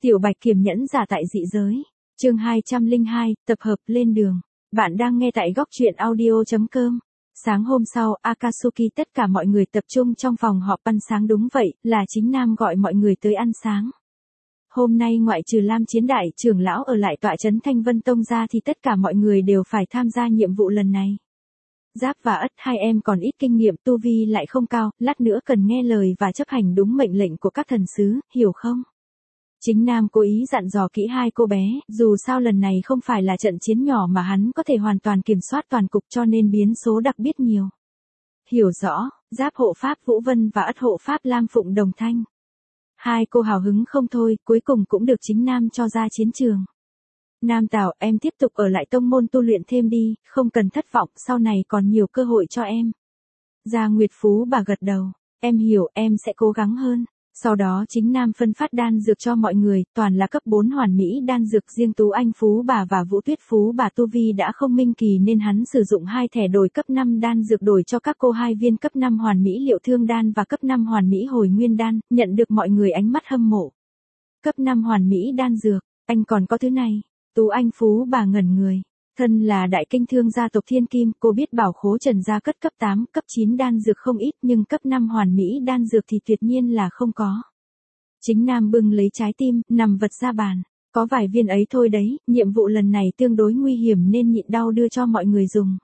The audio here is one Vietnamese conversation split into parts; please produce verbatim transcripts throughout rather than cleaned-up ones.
Tiểu Bạch Kiềm nhẫn giả tại dị giới. Chương hai trăm lẻ hai, tập hợp lên đường. Bạn đang nghe tại góc truyện audio chấm com. Sáng hôm sau, Akatsuki tất cả mọi người tập trung trong phòng họp ăn sáng, đúng vậy, là chính Nam gọi mọi người tới ăn sáng. Hôm nay ngoại trừ Lam Chiến Đại trưởng lão ở lại tọa trấn Thanh Vân Tông ra thì tất cả mọi người đều phải tham gia nhiệm vụ lần này. Giáp và Ất hai em còn ít kinh nghiệm, tu vi lại không cao, lát nữa cần nghe lời và chấp hành đúng mệnh lệnh của các thần sứ, hiểu không? Chính Nam cố ý dặn dò kỹ hai cô bé, dù sao lần này không phải là trận chiến nhỏ mà hắn có thể hoàn toàn kiểm soát toàn cục, cho nên biến số đặc biệt nhiều. Hiểu rõ, Giáp hộ pháp Vũ Vân và Ất hộ pháp Lam Phụng đồng thanh. Hai cô hào hứng không thôi, cuối cùng cũng được chính Nam cho ra chiến trường. Nam Tào, em tiếp tục ở lại tông môn tu luyện thêm đi, không cần thất vọng, sau này còn nhiều cơ hội cho em. Gia Nguyệt Phú bà gật đầu, em hiểu, em sẽ cố gắng hơn. Sau đó chính Nam phân phát đan dược cho mọi người, toàn là cấp bốn hoàn mỹ đan dược, riêng Tú Anh Phú bà và Vũ Tuyết Phú bà tu vi đã không minh kỳ nên hắn sử dụng hai thẻ đổi cấp năm đan dược đổi cho các cô hai viên cấp năm hoàn mỹ liệu thương đan và cấp năm hoàn mỹ hồi nguyên đan, nhận được mọi người ánh mắt hâm mộ. Cấp năm hoàn mỹ đan dược, anh còn có thứ này? Tú Anh Phú bà ngẩn người. Thân là đại kinh thương gia tộc Thiên Kim, cô biết Bảo Khố Trần gia cất cấp tám, cấp chín đan dược không ít, nhưng cấp năm hoàn mỹ đan dược thì tuyệt nhiên là không có. Chính Nam bưng lấy trái tim, nằm vật ra bàn. Có vài viên ấy thôi đấy, nhiệm vụ lần này tương đối nguy hiểm nên nhịn đau đưa cho mọi người dùng.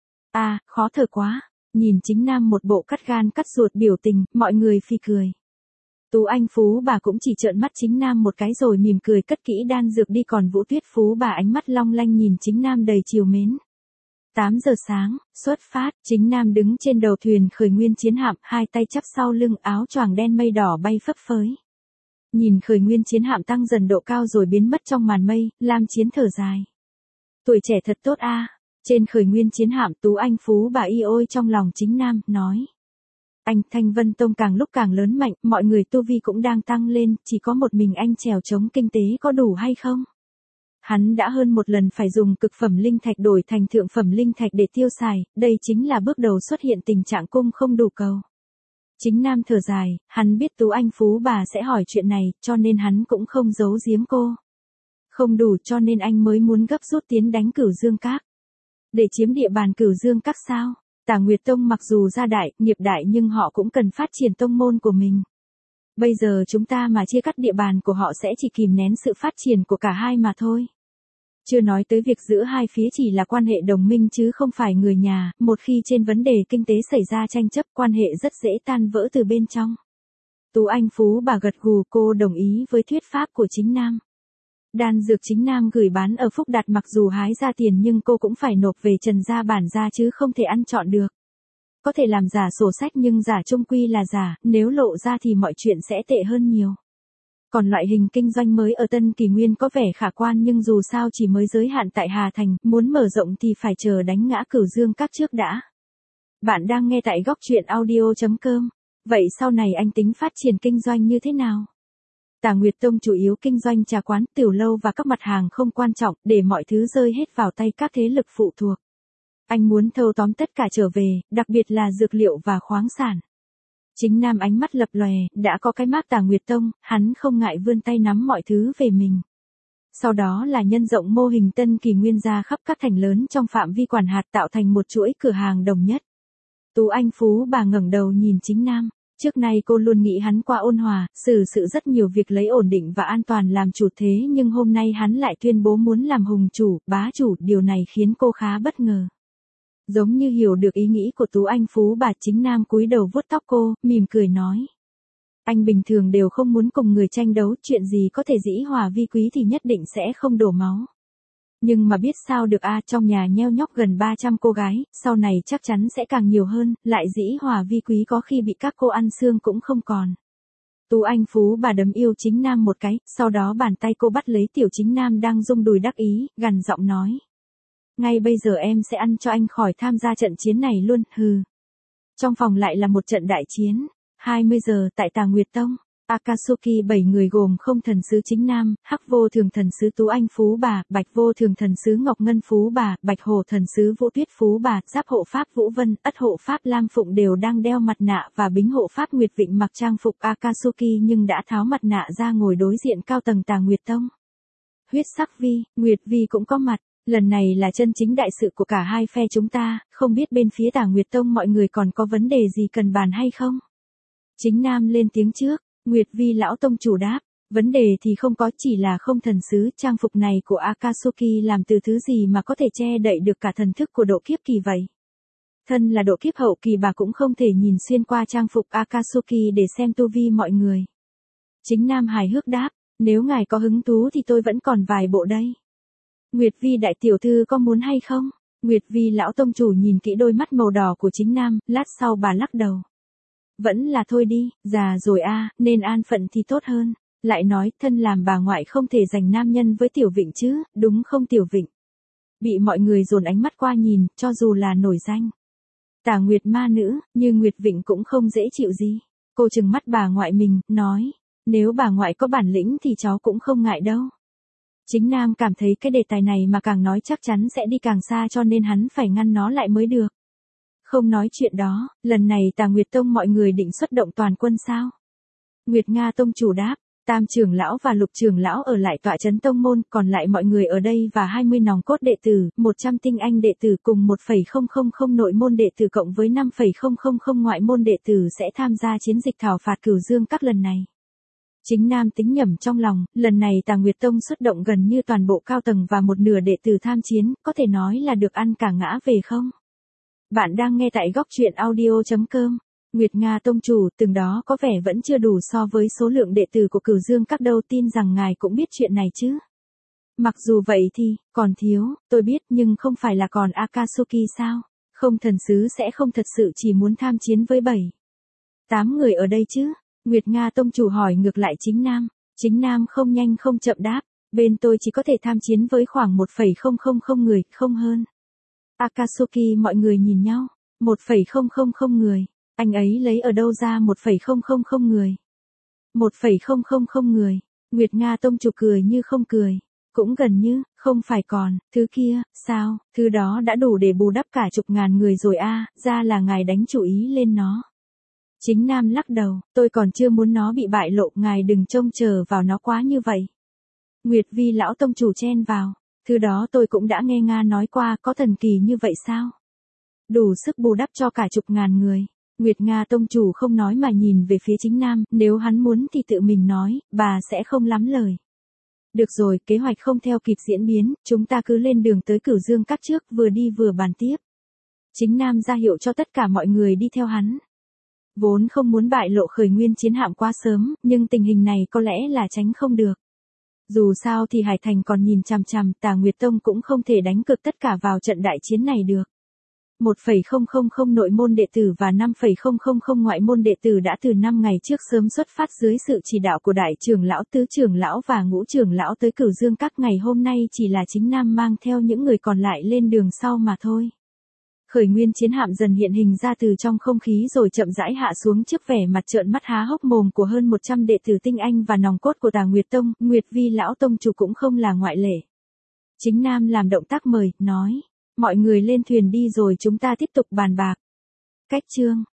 À, khó thở quá. Nhìn chính Nam một bộ cắt gan cắt ruột biểu tình, mọi người phì cười. Tú Anh Phú bà cũng chỉ trợn mắt chính Nam một cái rồi mỉm cười cất kỹ đan dược đi, còn Vũ Tuyết Phú bà ánh mắt long lanh nhìn chính Nam đầy trìu mến. tám giờ sáng, xuất phát, chính Nam đứng trên đầu thuyền khởi nguyên chiến hạm, hai tay chắp sau lưng, áo choàng đen mây đỏ bay phấp phới. Nhìn khởi nguyên chiến hạm tăng dần độ cao rồi biến mất trong màn mây, Lam Chiến thở dài. Tuổi trẻ thật tốt a. Trên khởi nguyên chiến hạm, Tú Anh Phú bà y ôi trong lòng chính Nam, nói. Anh, Thanh Vân Tông càng lúc càng lớn mạnh, mọi người tu vi cũng đang tăng lên, chỉ có một mình anh chèo chống kinh tế có đủ hay không? Hắn đã hơn một lần phải dùng cực phẩm linh thạch đổi thành thượng phẩm linh thạch để tiêu xài, đây chính là bước đầu xuất hiện tình trạng cung không đủ cầu. Chính Nam thở dài, hắn biết Tú Anh Phú bà sẽ hỏi chuyện này, cho nên hắn cũng không giấu giếm cô. Không đủ cho nên anh mới muốn gấp rút tiến đánh Cửu Dương Các. Để chiếm địa bàn Cửu Dương Các sao? Tà Nguyệt Tông mặc dù gia đại, nghiệp đại nhưng họ cũng cần phát triển tông môn của mình. Bây giờ chúng ta mà chia cắt địa bàn của họ sẽ chỉ kìm nén sự phát triển của cả hai mà thôi. Chưa nói tới việc giữa hai phía chỉ là quan hệ đồng minh chứ không phải người nhà, một khi trên vấn đề kinh tế xảy ra tranh chấp, quan hệ rất dễ tan vỡ từ bên trong. Tú Anh Phú bà gật gù, cô đồng ý với thuyết pháp của chính Nam. Đan dược chính Nam gửi bán ở Phúc Đạt mặc dù hái ra tiền nhưng cô cũng phải nộp về Trần gia bản gia chứ không thể ăn trọn được. Có thể làm giả sổ sách nhưng giả chung quy là giả, nếu lộ ra thì mọi chuyện sẽ tệ hơn nhiều. Còn loại hình kinh doanh mới ở Tân Kỳ Nguyên có vẻ khả quan nhưng dù sao chỉ mới giới hạn tại Hà Thành, muốn mở rộng thì phải chờ đánh ngã Cửu Dương Các trước đã. Bạn đang nghe tại góc truyện audio chấm com. Vậy sau này anh tính phát triển kinh doanh như thế nào? Tà Nguyệt Tông chủ yếu kinh doanh trà quán, tiểu lâu và các mặt hàng không quan trọng, để mọi thứ rơi hết vào tay các thế lực phụ thuộc. Anh muốn thâu tóm tất cả trở về, đặc biệt là dược liệu và khoáng sản. Chính Nam ánh mắt lập lòe, đã có cái mác Tà Nguyệt Tông, hắn không ngại vươn tay nắm mọi thứ về mình. Sau đó là nhân rộng mô hình Tân Kỳ Nguyên ra khắp các thành lớn trong phạm vi quản hạt tạo thành một chuỗi cửa hàng đồng nhất. Tú Anh Phú bà ngẩng đầu nhìn chính Nam. Trước nay cô luôn nghĩ hắn qua ôn hòa, xử sự rất nhiều việc lấy ổn định và an toàn làm chủ, thế nhưng hôm nay hắn lại tuyên bố muốn làm hùng chủ, bá chủ, điều này khiến cô khá bất ngờ. Giống như hiểu được ý nghĩ của Tú Anh Phú bà, chính Nam cúi đầu vuốt tóc cô, mỉm cười nói. Anh bình thường đều không muốn cùng người tranh đấu, chuyện gì có thể dĩ hòa vi quý thì nhất định sẽ không đổ máu. Nhưng mà biết sao được a, trong nhà nheo nhóc gần ba trăm cô gái, sau này chắc chắn sẽ càng nhiều hơn, lại dĩ hòa vi quý có khi bị các cô ăn xương cũng không còn. Tú Anh Phú bà đấm yêu chính Nam một cái, sau đó bàn tay cô bắt lấy tiểu chính Nam đang rung đùi đắc ý, gằn giọng nói. Ngay bây giờ em sẽ ăn cho anh khỏi tham gia trận chiến này luôn, hừ. Trong phòng lại là một trận đại chiến. hai mươi giờ tại Tà Nguyệt Tông. Akatsuki bảy người gồm không thần sứ Chính Nam, Hắc vô thường thần sứ Tú Anh Phú Bà, Bạch vô thường thần sứ Ngọc Ngân Phú Bà, Bạch hổ thần sứ Vũ Tuyết Phú Bà, Giáp hộ pháp Vũ Vân, Ất hộ pháp Lam Phụng đều đang đeo mặt nạ và Bính hộ pháp Nguyệt Vịnh mặc trang phục Akatsuki nhưng đã tháo mặt nạ ra ngồi đối diện cao tầng Tà Nguyệt Tông. Huyết sắc vi, Nguyệt vi cũng có mặt. Lần này là chân chính đại sự của cả hai phe chúng ta, không biết bên phía Tà Nguyệt Tông mọi người còn có vấn đề gì cần bàn hay không? Chính Nam lên tiếng trước, Nguyệt vi lão tông chủ đáp, vấn đề thì không có, chỉ là không thần sứ, trang phục này của Akatsuki làm từ thứ gì mà có thể che đậy được cả thần thức của độ kiếp kỳ vậy? Thân là độ kiếp hậu kỳ bà cũng không thể nhìn xuyên qua trang phục Akatsuki để xem tu vi mọi người. Chính Nam hài hước đáp, nếu ngài có hứng thú thì tôi vẫn còn vài bộ đây. Nguyệt vi đại tiểu thư có muốn hay không? Nguyệt vi lão tông chủ nhìn kỹ đôi mắt màu đỏ của Chính Nam, lát sau bà lắc đầu. Vẫn là thôi đi, già rồi a, nên an phận thì tốt hơn. Lại nói, thân làm bà ngoại không thể giành nam nhân với Tiểu Vịnh chứ, đúng không Tiểu Vịnh? Bị mọi người dồn ánh mắt qua nhìn, cho dù là nổi danh. Tà Nguyệt ma nữ, như Nguyệt Vịnh cũng không dễ chịu gì. Cô trừng mắt bà ngoại mình, nói, nếu bà ngoại có bản lĩnh thì cháu cũng không ngại đâu. Chính Nam cảm thấy cái đề tài này mà càng nói chắc chắn sẽ đi càng xa cho nên hắn phải ngăn nó lại mới được. Không nói chuyện đó, lần này Tà Nguyệt Tông mọi người định xuất động toàn quân sao? Nguyệt Nga Tông chủ đáp, Tam trưởng lão và Lục trưởng lão ở lại tọa trấn tông môn, còn lại mọi người ở đây và hai mươi nòng cốt đệ tử, một trăm tinh anh đệ tử cùng một phẩy không không không nội môn đệ tử cộng với năm phẩy không không không ngoại môn đệ tử sẽ tham gia chiến dịch thảo phạt Cửu Dương các lần này. Chính Nam tính nhẩm trong lòng, lần này Tà Nguyệt Tông xuất động gần như toàn bộ cao tầng và một nửa đệ tử tham chiến, có thể nói là được ăn cả ngã về không? Bạn đang nghe tại góc truyện audio chấm com. Nguyệt Nga Tông chủ, từng đó có vẻ vẫn chưa đủ so với số lượng đệ tử của Cửu Dương các đâu, tin rằng ngài cũng biết chuyện này chứ. Mặc dù vậy thì, còn thiếu, tôi biết nhưng không phải là còn Akatsuki sao? Không thần sứ sẽ không thật sự chỉ muốn tham chiến với bảy, tám người ở đây chứ? Nguyệt Nga Tông chủ hỏi ngược lại Chính Nam. Chính Nam không nhanh không chậm đáp, bên tôi chỉ có thể tham chiến với khoảng một phẩy không không không người, không hơn. Akatsuki mọi người nhìn nhau, một phẩy không không không người, anh ấy lấy ở đâu ra một phẩy không không không người? một phẩy không không không người, Nguyệt Nga Tông chủ cười như không cười, cũng gần như, không phải còn, thứ kia, sao, thứ đó đã đủ để bù đắp cả chục ngàn người rồi a, à, ra là ngài đánh chủ ý lên nó. Chính Nam lắc đầu, tôi còn chưa muốn nó bị bại lộ, ngài đừng trông chờ vào nó quá như vậy. Nguyệt vi lão tông chủ chen vào, thứ đó tôi cũng đã nghe Nga nói qua, có thần kỳ như vậy sao? Đủ sức bù đắp cho cả chục ngàn người. Nguyệt Nga Tông chủ không nói mà nhìn về phía Chính Nam, nếu hắn muốn thì tự mình nói, bà sẽ không lắm lời. Được rồi, kế hoạch không theo kịp diễn biến, chúng ta cứ lên đường tới Cửu Dương các trước, vừa đi vừa bàn tiếp. Chính Nam ra hiệu cho tất cả mọi người đi theo hắn. Vốn không muốn bại lộ khởi nguyên chiến hạm quá sớm, nhưng tình hình này có lẽ là tránh không được. Dù sao thì Hải Thành còn nhìn chằm chằm, Tà Nguyệt Tông cũng không thể đánh cược tất cả vào trận đại chiến này được. một phẩy không không không nội môn đệ tử và năm phẩy không không không ngoại môn đệ tử đã từ năm ngày trước sớm xuất phát dưới sự chỉ đạo của đại trưởng lão, tứ trưởng lão và ngũ trưởng lão tới Cửu Dương các, ngày hôm nay chỉ là Chính Nam mang theo những người còn lại lên đường sau mà thôi. Khởi nguyên chiến hạm dần hiện hình ra từ trong không khí rồi chậm rãi hạ xuống trước vẻ mặt trợn mắt há hốc mồm của hơn một trăm đệ tử tinh anh và nòng cốt của Tà Nguyệt Tông, Nguyệt vi lão tông chủ cũng không là ngoại lệ. Chính Nam làm động tác mời, nói, mọi người lên thuyền đi rồi chúng ta tiếp tục bàn bạc. Cách chương